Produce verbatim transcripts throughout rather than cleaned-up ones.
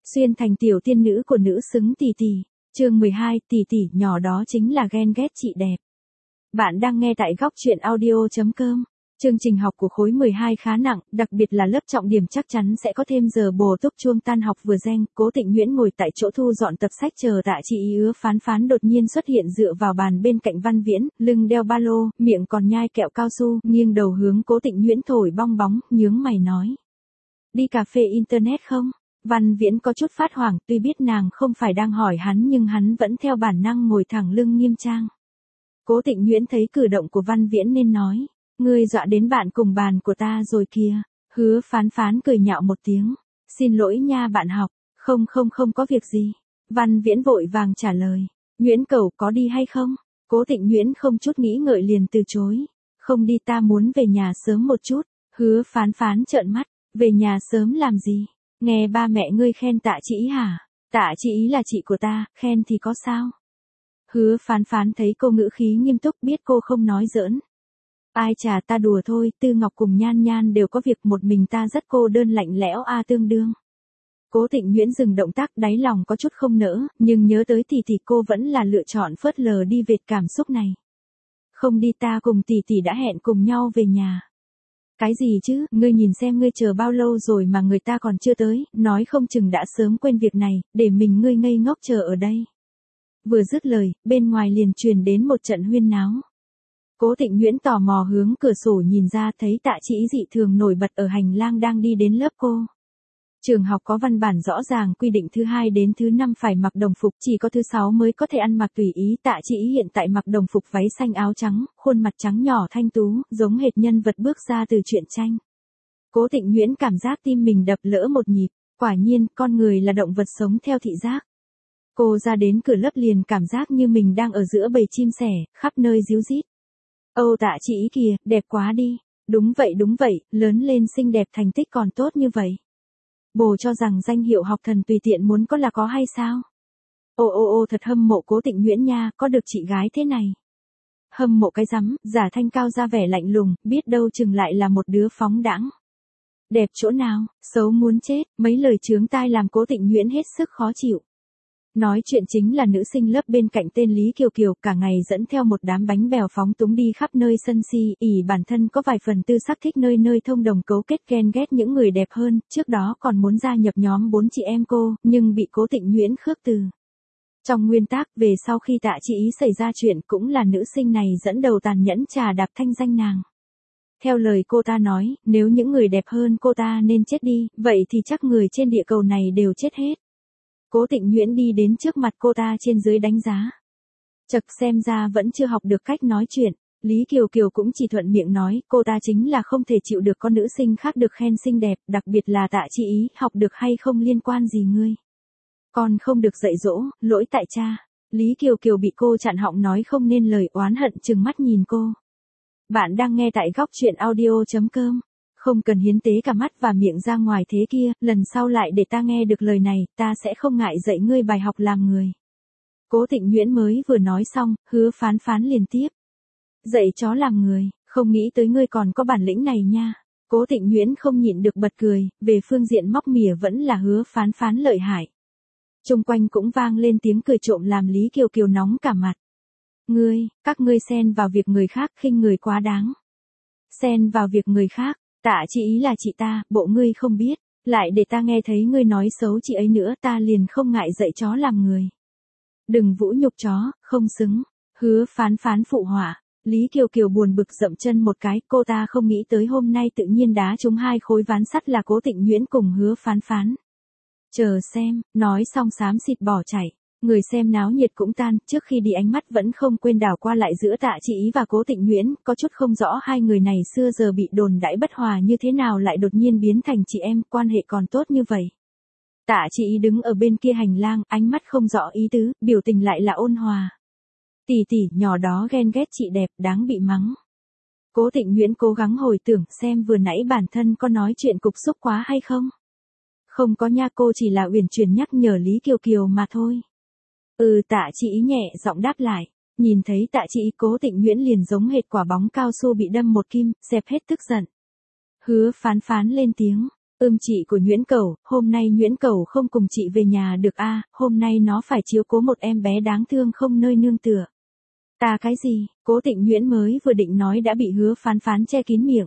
Xuyên thành tiểu tiên nữ của nữ xứng tỷ tỷ. Chương mười hai, tỷ tỷ nhỏ đó chính là ghen ghét chị đẹp. Bạn đang nghe tại góc truyện audio chấm com. Chương trình học của khối mười hai khá nặng, đặc biệt là lớp trọng điểm chắc chắn sẽ có thêm giờ bổ túc chuông tan học vừa reng. Cố Tịnh Nguyễn ngồi tại chỗ thu dọn tập sách chờ Tạ Chị Ý ứa phán phán đột nhiên xuất hiện dựa vào bàn bên cạnh Văn Viễn, lưng đeo ba lô, miệng còn nhai kẹo cao su, nghiêng đầu hướng Cố Tịnh Nguyễn thổi bong bóng, nhướng mày nói. Đi cà phê internet không? Văn Viễn có chút phát hoảng, tuy biết nàng không phải đang hỏi hắn nhưng hắn vẫn theo bản năng ngồi thẳng lưng nghiêm trang. Cố Tịnh Nguyễn thấy cử động của Văn Viễn nên nói, ngươi dọa đến bạn cùng bàn của ta rồi kìa. Hứa phán phán cười nhạo một tiếng, xin lỗi nha bạn học, không không không có việc gì. Văn Viễn vội vàng trả lời, Nguyễn cậu có đi hay không? Cố Tịnh Nguyễn không chút nghĩ ngợi liền từ chối, không đi, ta muốn về nhà sớm một chút. Hứa phán phán trợn mắt, về nhà sớm làm gì? Nghe ba mẹ ngươi khen Tạ Chị Ý hả? Tạ Chị Ý là chị của ta, khen thì có sao? Hứa phán phán thấy cô ngữ khí nghiêm túc, biết cô không nói giỡn. Ai chà, ta đùa thôi, Tư Ngọc cùng Nhan Nhan đều có việc, một mình ta rất cô đơn lạnh lẽo a tương đương. Cố Tịnh Nguyễn dừng động tác, đáy lòng có chút không nỡ, nhưng nhớ tới tỷ tỷ cô vẫn là lựa chọn phớt lờ đi vệt cảm xúc này. Không đi, ta cùng tỷ tỷ đã hẹn cùng nhau về nhà. Cái gì chứ, ngươi nhìn xem ngươi chờ bao lâu rồi mà người ta còn chưa tới, nói không chừng đã sớm quên việc này, để mình ngươi ngây ngốc chờ ở đây. Vừa dứt lời, bên ngoài liền truyền đến một trận huyên náo. Cố Tịnh Nguyễn tò mò hướng cửa sổ nhìn ra, thấy Tạ Chị Ý dị thường nổi bật ở hành lang đang đi đến lớp cô. Trường học có văn bản rõ ràng quy định thứ hai đến thứ năm phải mặc đồng phục, chỉ có thứ sáu mới có thể ăn mặc tùy ý. Tạ Chị Ý hiện tại mặc đồng phục váy xanh áo trắng, khuôn mặt trắng nhỏ thanh tú, giống hệt nhân vật bước ra từ truyện tranh. Cố Tịnh Nguyễn cảm giác tim mình đập lỡ một nhịp, quả nhiên, con người là động vật sống theo thị giác. Cô ra đến cửa lớp liền cảm giác như mình đang ở giữa bầy chim sẻ, khắp nơi ríu rít. Âu Tạ Chị Ý kìa, đẹp quá đi. Đúng vậy đúng vậy, lớn lên xinh đẹp thành tích còn tốt như vậy. Bồ cho rằng danh hiệu học thần tùy tiện muốn có là có hay sao? Ô ô ô thật hâm mộ Cố Tịnh Nguyễn nha, có được chị gái thế này. Hâm mộ cái rắm, giả thanh cao ra vẻ lạnh lùng, biết đâu chừng lại là một đứa phóng đãng. Đẹp chỗ nào, xấu muốn chết, mấy lời chướng tai làm Cố Tịnh Nguyễn hết sức khó chịu. Nói chuyện chính là nữ sinh lớp bên cạnh tên Lý Kiều Kiều, cả ngày dẫn theo một đám bánh bèo phóng túng đi khắp nơi sân si, ỷ bản thân có vài phần tư sắc, thích nơi nơi thông đồng cấu kết ghen ghét những người đẹp hơn, trước đó còn muốn gia nhập nhóm bốn chị em cô, nhưng bị Cố Tịnh Nguyễn khước từ. Trong nguyên tắc, về sau khi Tạ Chị Ý xảy ra chuyện cũng là nữ sinh này dẫn đầu tàn nhẫn trà đạp thanh danh nàng. Theo lời cô ta nói, nếu những người đẹp hơn cô ta nên chết đi, vậy thì chắc người trên địa cầu này đều chết hết. Cố Tịnh Nguyễn đi đến trước mặt cô ta trên dưới đánh giá. Chật, xem ra vẫn chưa học được cách nói chuyện. Lý Kiều Kiều cũng chỉ thuận miệng nói, cô ta chính là không thể chịu được con nữ sinh khác được khen xinh đẹp, đặc biệt là Tạ Chị Ý, học được hay không liên quan gì ngươi. Con không được dạy dỗ, lỗi tại cha. Lý Kiều Kiều bị cô chặn họng nói không nên lời, oán hận trừng mắt nhìn cô. Bạn đang nghe tại góc truyện audio chấm com. Không cần hiến tế cả mắt và miệng ra ngoài thế kia, lần sau lại để ta nghe được lời này, ta sẽ không ngại dạy ngươi bài học làm người. Cố Tịnh Nguyễn mới vừa nói xong, hứa phán phán liền tiếp. Dạy chó làm người, không nghĩ tới ngươi còn có bản lĩnh này nha. Cố Tịnh Nguyễn không nhịn được bật cười, về phương diện móc mỉa vẫn là hứa phán phán lợi hại. Xung quanh cũng vang lên tiếng cười trộm làm Lý Kiều Kiều nóng cả mặt. Ngươi, các ngươi xen vào việc người khác, khinh người quá đáng. Xen vào việc người khác. Tạ Chị Ý là chị ta, bộ ngươi không biết, lại để ta nghe thấy ngươi nói xấu chị ấy nữa, ta liền không ngại dạy chó làm người. Đừng vũ nhục chó, không xứng. Hứa phán phán phụ họa. Lý Kiều Kiều buồn bực dậm chân một cái, cô ta không nghĩ tới hôm nay tự nhiên đá trúng hai khối ván sắt là Cố Tịnh Nguyễn cùng hứa phán phán. Chờ xem, nói xong xám xịt bỏ chạy. Người xem náo nhiệt cũng tan, trước khi đi ánh mắt vẫn không quên đảo qua lại giữa Tạ Chị Ý và Cố Tịnh Nguyễn, có chút không rõ hai người này xưa giờ bị đồn đãi bất hòa như thế nào lại đột nhiên biến thành chị em, quan hệ còn tốt như vậy. Tạ Chị Ý đứng ở bên kia hành lang, ánh mắt không rõ ý tứ, biểu tình lại là ôn hòa. Tỷ tỷ, nhỏ đó ghen ghét chị đẹp, đáng bị mắng. Cố Tịnh Nguyễn cố gắng hồi tưởng xem vừa nãy bản thân có nói chuyện cục xúc quá hay không. Không có nha, cô chỉ là uyển chuyển nhắc nhở Lý Kiều Kiều mà thôi. Ừ, Tạ Chị Ý nhẹ giọng đáp lại. Nhìn thấy Tạ Chị Ý, Cố Tịnh Nguyễn liền giống hệt quả bóng cao su bị đâm một kim, dẹp hết tức giận. Hứa phán phán lên tiếng. Ưm chị của Nhuyễn Cẩu, hôm nay Nhuyễn Cẩu không cùng chị về nhà được a, hôm nay nó phải chiếu cố một em bé đáng thương không nơi nương tựa. Ta cái gì, Cố Tịnh Nhuyễn mới vừa định nói đã bị Hứa Phán Phán che kín miệng.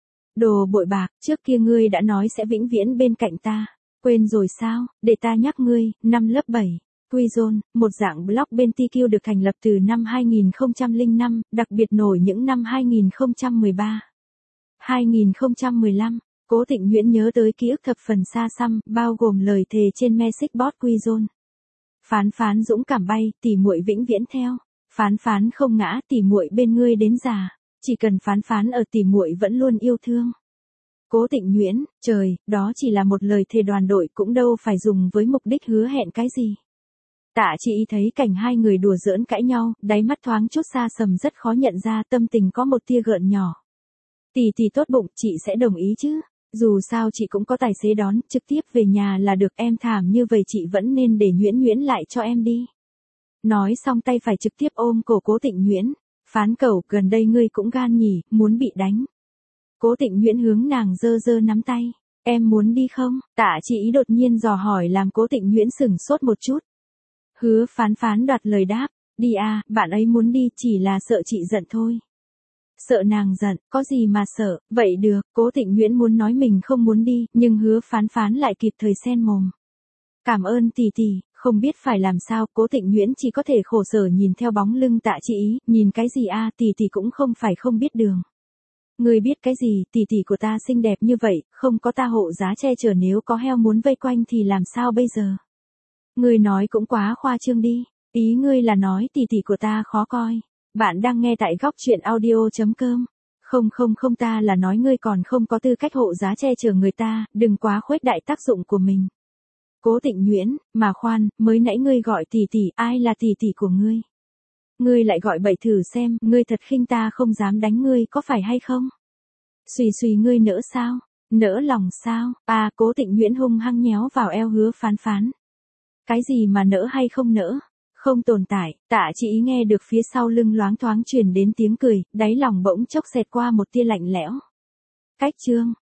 Đồ bội bạc, trước kia ngươi đã nói sẽ vĩnh viễn bên cạnh ta. Quên rồi sao, để ta nhắc ngươi, năm lớp bảy. Quizone, một dạng blog bên tê quy được thành lập từ năm hai nghìn không trăm lẻ năm, đặc biệt nổi những năm hai nghìn không trăm mười ba, hai nghìn không trăm mười lăm. Cố Tịnh Nhuyễn nhớ tới ký ức thập phần xa xăm, bao gồm lời thề trên message board Quizone. Phán Phán dũng cảm bay, tỉ muội vĩnh viễn theo. Phán Phán không ngã, tỉ muội bên ngươi đến già. Chỉ cần Phán Phán ở tỉ muội vẫn luôn yêu thương. Cố Tịnh Nhuyễn, trời, đó chỉ là một lời thề đoàn đội cũng đâu phải dùng với mục đích hứa hẹn cái gì. Tạ Chị Y thấy cảnh hai người đùa giỡn cãi nhau, đáy mắt thoáng chút xa sầm rất khó nhận ra tâm tình có một tia gợn nhỏ. Tỷ tỷ tốt bụng, chị sẽ đồng ý chứ. Dù sao chị cũng có tài xế đón, trực tiếp về nhà là được, em thảm như vậy chị vẫn nên để Nhuyễn Nhuyễn lại cho em đi. Nói xong tay phải trực tiếp ôm cổ Cố Tịnh Nhuyễn. Phán Cẩu, gần đây ngươi cũng gan nhỉ, muốn bị đánh. Cố Tịnh Nhuyễn hướng nàng giơ giơ nắm tay. Em muốn đi không? Tạ Chị Y đột nhiên dò hỏi làm Cố Tịnh Nhuyễn sửng sốt một chút. Hứa Phán Phán đoạt lời đáp. Đi à, bạn ấy muốn đi chỉ là sợ chị giận thôi. Sợ nàng giận, có gì mà sợ, vậy được, Cố Tịnh Nhuyễn muốn nói mình không muốn đi, nhưng Hứa Phán Phán lại kịp thời xen mồm. Cảm ơn tỷ tỷ, không biết phải làm sao, Cố Tịnh Nhuyễn chỉ có thể khổ sở nhìn theo bóng lưng Tạ Chị Y, nhìn cái gì a, tỷ tỷ cũng không phải không biết đường. Ngươi biết cái gì, tỷ tỷ của ta xinh đẹp như vậy, không có ta hộ giá che chở, nếu có heo muốn vây quanh thì làm sao bây giờ? Ngươi nói cũng quá khoa trương đi, ý ngươi là nói tỷ tỷ của ta khó coi. Bạn đang nghe tại góc truyện audio chấm com. Không không không, ta là nói ngươi còn không có tư cách hộ giá che chở người ta, đừng quá khuếch đại tác dụng của mình. Cố Tịnh Nhuyễn, mà khoan, mới nãy ngươi gọi tỷ tỷ, ai là tỷ tỷ của ngươi? Ngươi lại gọi bậy thử xem, ngươi thật khinh ta không dám đánh ngươi có phải hay không? Xùy xùy, ngươi nỡ sao? Nỡ lòng sao? À, Cố Tịnh Nhuyễn hung hăng nhéo vào eo Hứa Phán Phán. Cái gì mà nỡ hay không nỡ? Không tồn tại. Tạ Chị Y nghe được phía sau lưng loáng thoáng truyền đến tiếng cười, đáy lòng bỗng chốc xẹt qua một tia lạnh lẽo. Cách chương,